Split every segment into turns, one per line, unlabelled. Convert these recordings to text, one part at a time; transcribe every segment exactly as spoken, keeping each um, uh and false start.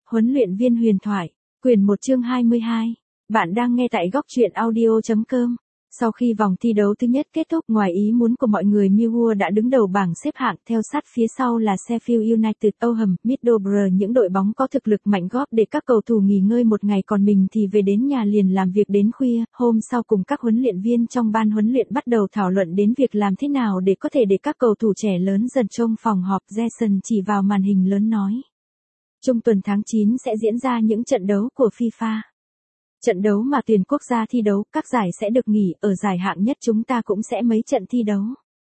Huấn luyện viên huyền thoại, quyển một chương hai mươi hai. Bạn đang nghe tại góc truyện audio chấm com. Sau khi vòng thi đấu thứ nhất kết thúc, ngoài ý muốn của mọi người, Millwall đã đứng đầu bảng xếp hạng, theo sát phía sau là Sheffield United, Oldham, Middlesbrough, những đội bóng có thực lực mạnh. Góp để các cầu thủ nghỉ ngơi một ngày, còn mình thì về đến nhà liền làm việc đến khuya. Hôm sau cùng các huấn luyện viên trong ban huấn luyện bắt đầu thảo luận đến việc làm thế nào để có thể để các cầu thủ trẻ lớn dần. Trong phòng họp, Jason chỉ vào màn hình lớn nói: Trung tuần tháng chín sẽ diễn ra những trận đấu của FIFA. Trận đấu mà tuyển quốc gia thi đấu, các giải sẽ được nghỉ, ở giải hạng nhất chúng ta cũng sẽ mấy trận thi đấu.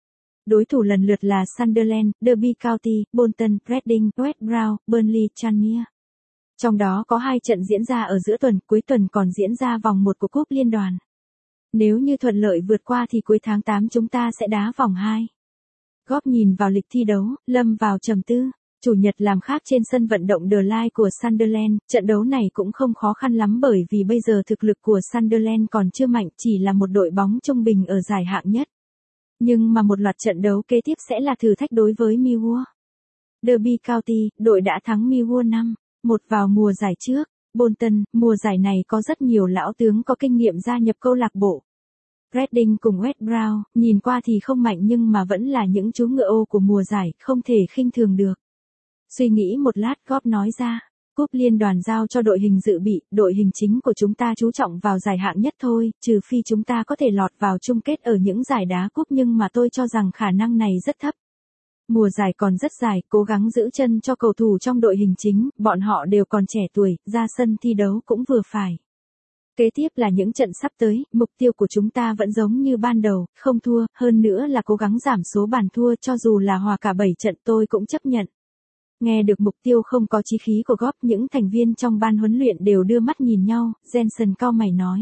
Đối thủ lần lượt là Sunderland, Derby County, Bolton, Reading, West Brom, Burnley, Tranmere. Trong đó có hai trận diễn ra ở giữa tuần, cuối tuần còn diễn ra vòng một của cúp liên đoàn. Nếu như thuận lợi vượt qua thì cuối tháng tám chúng ta sẽ đá vòng hai. Góp nhìn vào lịch thi đấu, lâm vào trầm tư. Chủ nhật làm khác trên sân vận động The Line của Sunderland, trận đấu này cũng không khó khăn lắm bởi vì bây giờ thực lực của Sunderland còn chưa mạnh, chỉ là một đội bóng trung bình ở giải hạng nhất. Nhưng mà một loạt trận đấu kế tiếp sẽ là thử thách đối với Millwall. Derby County, đội đã thắng Millwall năm một vào mùa giải trước. Bolton, mùa giải này có rất nhiều lão tướng có kinh nghiệm gia nhập câu lạc bộ. Reading cùng West Brom, nhìn qua thì không mạnh nhưng mà vẫn là những chú ngựa ô của mùa giải, không thể khinh thường được. Suy nghĩ một lát, Góp nói ra: Cúp liên đoàn giao cho đội hình dự bị, đội hình chính của chúng ta chú trọng vào giải hạng nhất thôi, trừ phi chúng ta có thể lọt vào chung kết ở những giải đá cúp, nhưng mà tôi cho rằng khả năng này rất thấp. Mùa giải còn rất dài, cố gắng giữ chân cho cầu thủ trong đội hình chính, bọn họ đều còn trẻ tuổi, ra sân thi đấu cũng vừa phải. Kế tiếp là những trận sắp tới, mục tiêu của chúng ta vẫn giống như ban đầu, không thua, hơn nữa là cố gắng giảm số bàn thua, cho dù là hòa cả bảy trận tôi cũng chấp nhận. Nghe được mục tiêu không có chí khí của Góp, những thành viên trong ban huấn luyện đều đưa mắt nhìn nhau. Jensen cau mày nói: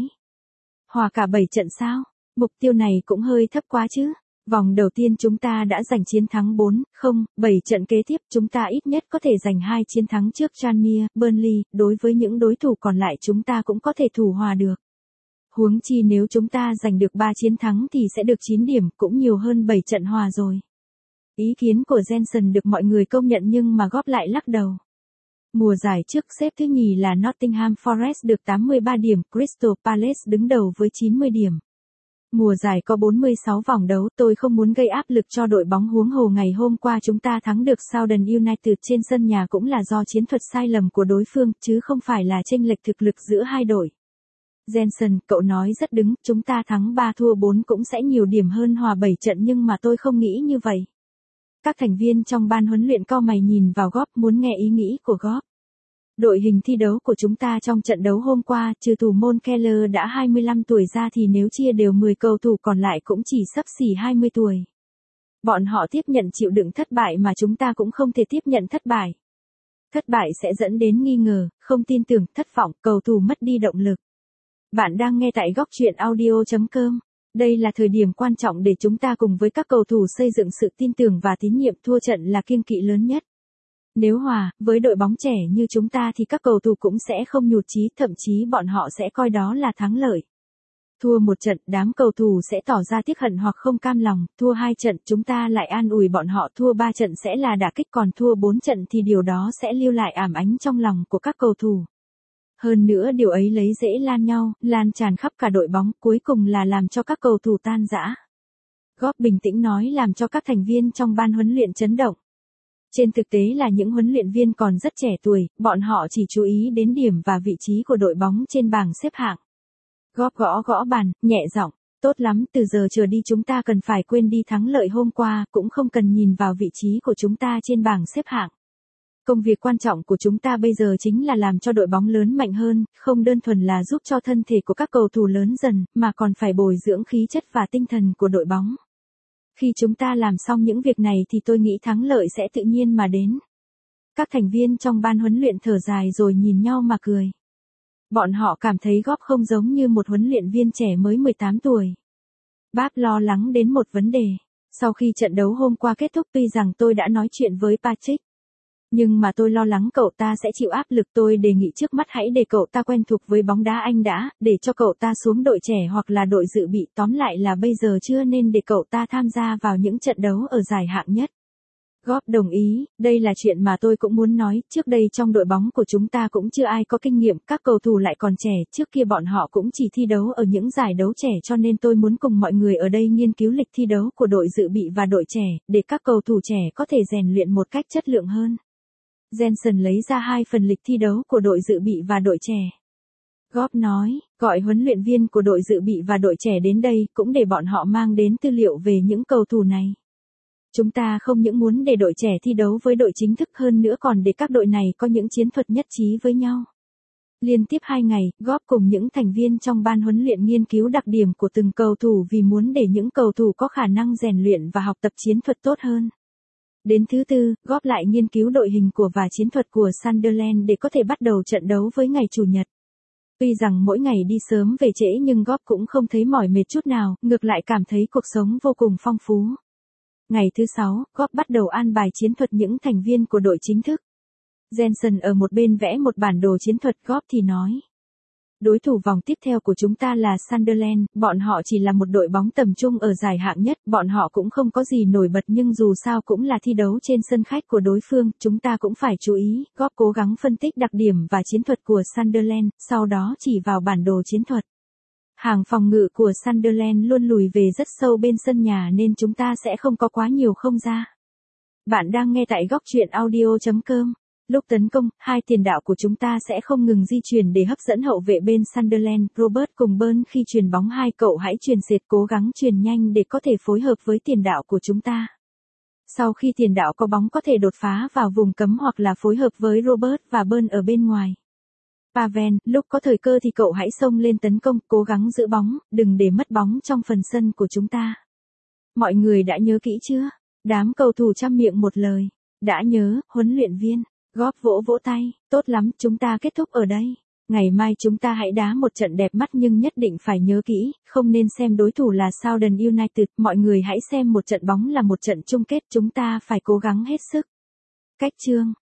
Hòa cả bảy trận sao? Mục tiêu này cũng hơi thấp quá chứ. Vòng đầu tiên chúng ta đã giành chiến thắng bốn không, bảy trận kế tiếp chúng ta ít nhất có thể giành hai chiến thắng trước Tranmere, Burnley, đối với những đối thủ còn lại chúng ta cũng có thể thủ hòa được. Huống chi nếu chúng ta giành được ba chiến thắng thì sẽ được chín điểm, cũng nhiều hơn bảy trận hòa rồi. Ý kiến của Jensen được mọi người công nhận nhưng mà Góp lại lắc đầu. Mùa giải trước xếp thứ nhì là Nottingham Forest được tám mươi ba điểm, Crystal Palace đứng đầu với chín mươi điểm. Mùa giải có bốn mươi sáu vòng đấu, tôi không muốn gây áp lực cho đội bóng, huống hồ ngày hôm qua chúng ta thắng được Southend United trên sân nhà cũng là do chiến thuật sai lầm của đối phương, chứ không phải là chênh lệch thực lực giữa hai đội. Jensen, cậu nói rất đúng, chúng ta thắng ba thua bốn cũng sẽ nhiều điểm hơn hòa bảy trận, nhưng mà tôi không nghĩ như vậy. Các thành viên trong ban huấn luyện cau mày nhìn vào Góp, muốn nghe ý nghĩ của Góp. Đội hình thi đấu của chúng ta trong trận đấu hôm qua, trừ thủ môn Keller đã hai mươi lăm tuổi ra thì nếu chia đều mười cầu thủ còn lại cũng chỉ xấp xỉ hai mươi tuổi. Bọn họ tiếp nhận chịu đựng thất bại mà chúng ta cũng không thể tiếp nhận thất bại. Thất bại sẽ dẫn đến nghi ngờ, không tin tưởng, thất vọng, cầu thủ mất đi động lực. Bạn đang nghe tại góc truyện audio chấm com. Đây là thời điểm quan trọng để chúng ta cùng với các cầu thủ xây dựng sự tin tưởng và tín nhiệm. Thua trận là kiêng kỵ lớn nhất. Nếu hòa, với đội bóng trẻ như chúng ta thì các cầu thủ cũng sẽ không nhụt chí, thậm chí bọn họ sẽ coi đó là thắng lợi. Thua một trận, đám cầu thủ sẽ tỏ ra tiếc hận hoặc không cam lòng, thua hai trận chúng ta lại an ủi bọn họ, thua ba trận sẽ là đả kích, còn thua bốn trận thì điều đó sẽ lưu lại ảm ánh trong lòng của các cầu thủ. Hơn nữa điều ấy lấy dễ lan nhau, lan tràn khắp cả đội bóng, cuối cùng là làm cho các cầu thủ tan rã. Góp bình tĩnh nói làm cho các thành viên trong ban huấn luyện chấn động. Trên thực tế là những huấn luyện viên còn rất trẻ tuổi, bọn họ chỉ chú ý đến điểm và vị trí của đội bóng trên bảng xếp hạng. Góp gõ gõ bàn, nhẹ giọng: Tốt lắm, từ giờ trở đi chúng ta cần phải quên đi thắng lợi hôm qua, cũng không cần nhìn vào vị trí của chúng ta trên bảng xếp hạng. Công việc quan trọng của chúng ta bây giờ chính là làm cho đội bóng lớn mạnh hơn, không đơn thuần là giúp cho thân thể của các cầu thủ lớn dần, mà còn phải bồi dưỡng khí chất và tinh thần của đội bóng. Khi chúng ta làm xong những việc này thì tôi nghĩ thắng lợi sẽ tự nhiên mà đến. Các thành viên trong ban huấn luyện thở dài rồi nhìn nhau mà cười. Bọn họ cảm thấy Góp không giống như một huấn luyện viên trẻ mới mười tám tuổi. Báp lo lắng đến một vấn đề. Sau khi trận đấu hôm qua kết thúc, tuy rằng tôi đã nói chuyện với Patrick, nhưng mà tôi lo lắng cậu ta sẽ chịu áp lực. Tôi đề nghị trước mắt hãy để cậu ta quen thuộc với bóng đá Anh đã, để cho cậu ta xuống đội trẻ hoặc là đội dự bị, tóm lại là bây giờ chưa nên để cậu ta tham gia vào những trận đấu ở giải hạng nhất. Góp đồng ý, đây là chuyện mà tôi cũng muốn nói, trước đây trong đội bóng của chúng ta cũng chưa ai có kinh nghiệm, các cầu thủ lại còn trẻ, trước kia bọn họ cũng chỉ thi đấu ở những giải đấu trẻ cho nên tôi muốn cùng mọi người ở đây nghiên cứu lịch thi đấu của đội dự bị và đội trẻ, để các cầu thủ trẻ có thể rèn luyện một cách chất lượng hơn. Jensen lấy ra hai phần lịch thi đấu của đội dự bị và đội trẻ. Góp nói, gọi huấn luyện viên của đội dự bị và đội trẻ đến đây, cũng để bọn họ mang đến tư liệu về những cầu thủ này. Chúng ta không những muốn để đội trẻ thi đấu với đội chính thức hơn nữa còn để các đội này có những chiến thuật nhất trí với nhau. Liên tiếp hai ngày, Góp cùng những thành viên trong ban huấn luyện nghiên cứu đặc điểm của từng cầu thủ vì muốn để những cầu thủ có khả năng rèn luyện và học tập chiến thuật tốt hơn. Đến thứ tư, Góp lại nghiên cứu đội hình của và chiến thuật của Sunderland để có thể bắt đầu trận đấu với ngày Chủ nhật. Tuy rằng mỗi ngày đi sớm về trễ nhưng Góp cũng không thấy mỏi mệt chút nào, ngược lại cảm thấy cuộc sống vô cùng phong phú. Ngày thứ sáu, Góp bắt đầu an bài chiến thuật những thành viên của đội chính thức. Jensen ở một bên vẽ một bản đồ chiến thuật, Góp thì nói. Đối thủ vòng tiếp theo của chúng ta là Sunderland, bọn họ chỉ là một đội bóng tầm trung ở giải hạng nhất, bọn họ cũng không có gì nổi bật nhưng dù sao cũng là thi đấu trên sân khách của đối phương, chúng ta cũng phải chú ý. Góp cố gắng phân tích đặc điểm và chiến thuật của Sunderland, sau đó chỉ vào bản đồ chiến thuật. Hàng phòng ngự của Sunderland luôn lùi về rất sâu bên sân nhà nên chúng ta sẽ không có quá nhiều không gian. Bạn đang nghe tại góc truyện audio chấm com. Lúc tấn công, hai tiền đạo của chúng ta sẽ không ngừng di chuyển để hấp dẫn hậu vệ bên Sunderland. Robert cùng Burn khi chuyền bóng hai cậu hãy chuyền sệt cố gắng chuyền nhanh để có thể phối hợp với tiền đạo của chúng ta. Sau khi tiền đạo có bóng có thể đột phá vào vùng cấm hoặc là phối hợp với Robert và Burn ở bên ngoài. Pavel, lúc có thời cơ thì cậu hãy xông lên tấn công, cố gắng giữ bóng, đừng để mất bóng trong phần sân của chúng ta. Mọi người đã nhớ kỹ chưa? Đám cầu thủ trăm miệng một lời. Đã nhớ, huấn luyện viên. Góp vỗ vỗ tay, tốt lắm, chúng ta kết thúc ở đây. Ngày mai chúng ta hãy đá một trận đẹp mắt nhưng nhất định phải nhớ kỹ, không nên xem đối thủ là Southern United, mọi người hãy xem một trận bóng là một trận chung kết, chúng ta phải cố gắng hết sức. Cách chương